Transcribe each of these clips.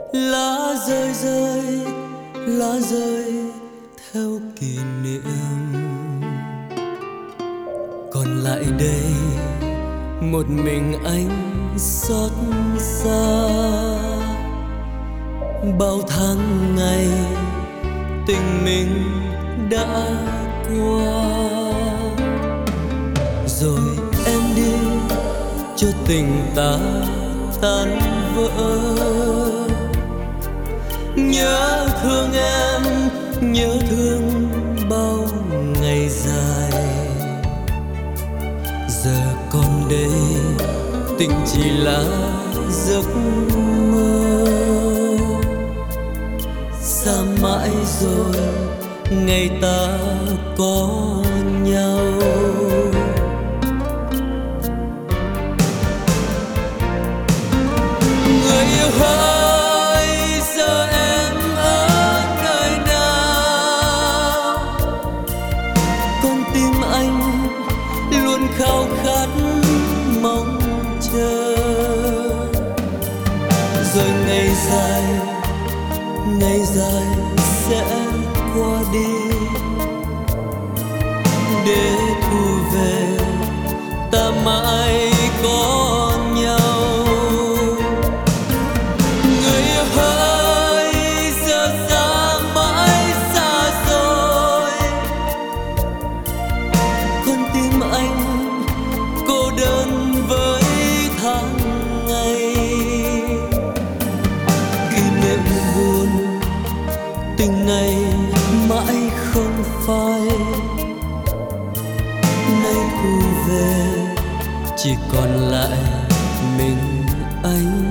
lá rơi rơi, lá rơi theo kỷ niệm, còn lại đây một mình anh xót xa. Bao tháng ngày tình mình đã qua, rồi em đi cho tình ta tan vỡ. Nhớ thương em, nhớ thương bao ngày dài, giờ còn đây tình chỉ là giấc mơ. Xa mãi rồi ngày ta có nhau, người yêu hỡi giờ em ở nơi nào? Con tim anh luôn khao khát mong chờ, rồi ngày dài sẽ qua đi, để thu về ta mãi có nhau. Người yêu hỡi giờ xa mãi xa rồi, con tim anh cô đơn với tháng ngày. Kỷ niệm buồn tình này mãi không phai, nay thu về chỉ còn lại mình anh.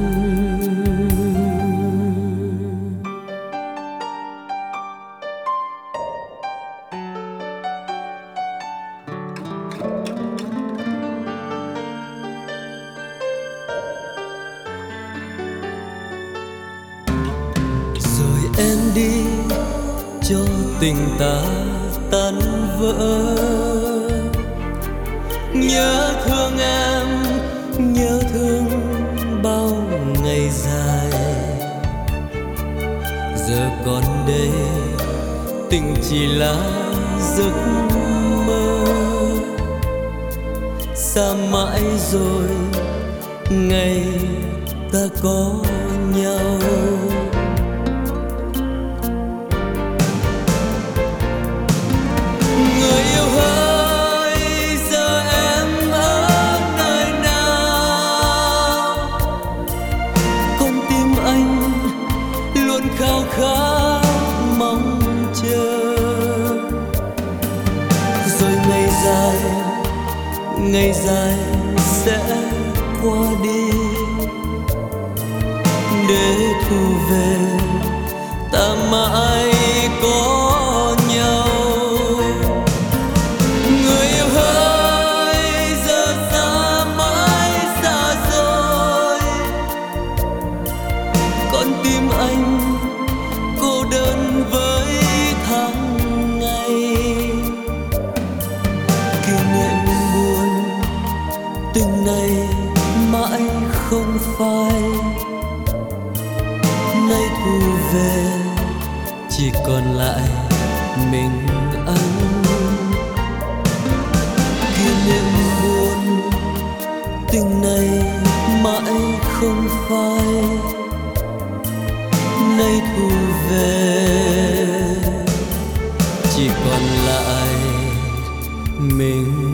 Rồi em đi cho tình ta tan vỡ. Nhớ thương em, nhớ thương bao ngày dài, giờ còn đây tình chỉ là giấc mơ. Xa mãi rồi ngày ta có nhau, người yêu hỡi giờ em ở nơi nào? Con tim anh luôn khao khát mong chờ, rồi ngày dài sẽ qua đi, để thu về ta mãi có nhau. Người yêu hỡi giờ xa mãi xa rồi, con tim anh cô đơn với tháng ngày. Kỷ niệm buồn tình này mãi không phai, nay thu về chỉ còn lại mình anh. Kỷ niệm buồn tình này mãi không phai, nay thu về chỉ còn lại mình